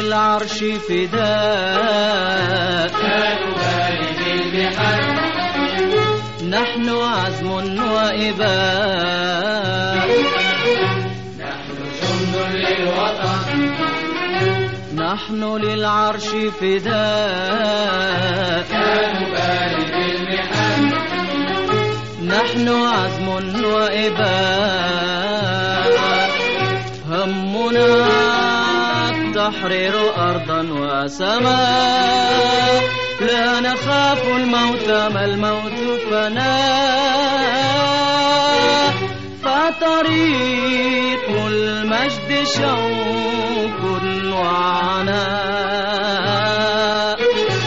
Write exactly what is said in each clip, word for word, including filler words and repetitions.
للعرش فداء، لا نبالي بالمحن، نحن عزم وإباء، نحن جند للوطن، نحن للعرش فداء، لا نبالي بالمحن، نحن عزم وإباء، همنا التحرير أرضا وسماء، لا نخاف الموت ما الموت فناء، فطريق المجد شوق وعناء،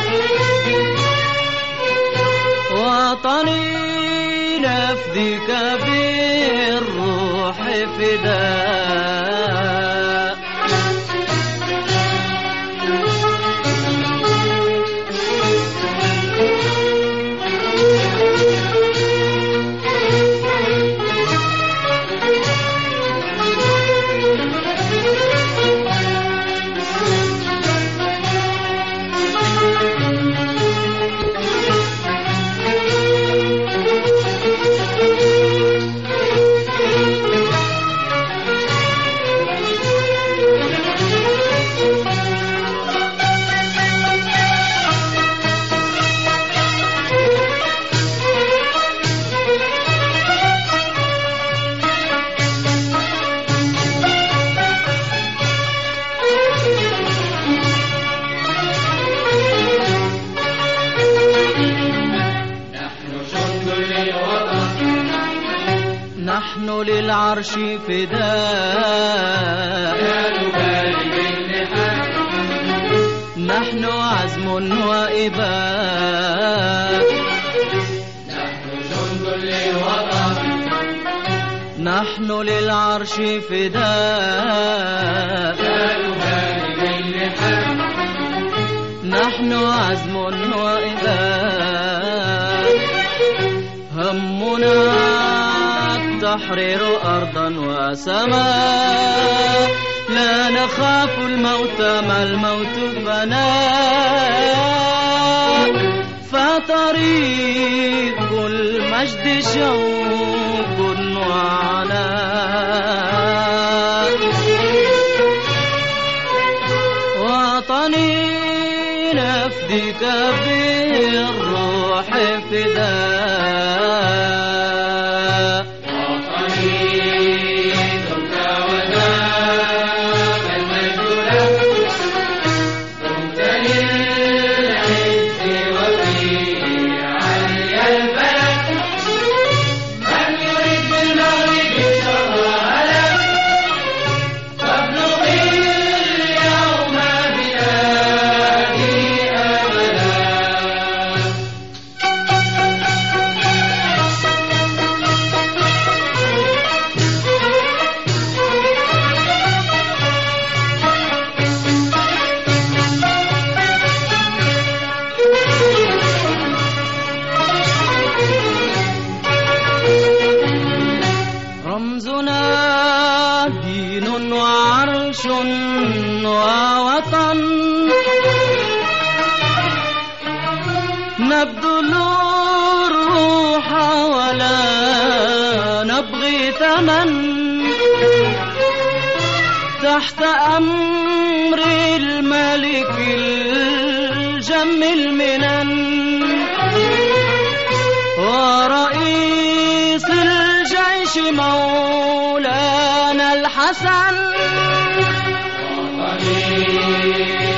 وطني نفديك بالروح فداء، نحن للعرش فداء، لا نبالي بالمحن، نحن عزم وإباء، نحن جند للوطن، نحن للعرش فداء، لا نبالي بالمحن، نحن عزم وإباء، همنا التحرير أرضا وسماء، لا نخاف الموت ما الموت فناء، فطريق المجد شوق وعناء، وطني نفديك بالروح فداء، رمزنا دين وعرش ووطن، نبذل الروح ولا نبغي ثمن، تحت أمر الملك الجم المنن، ورئيس الجيش مولانا الحسن، وطني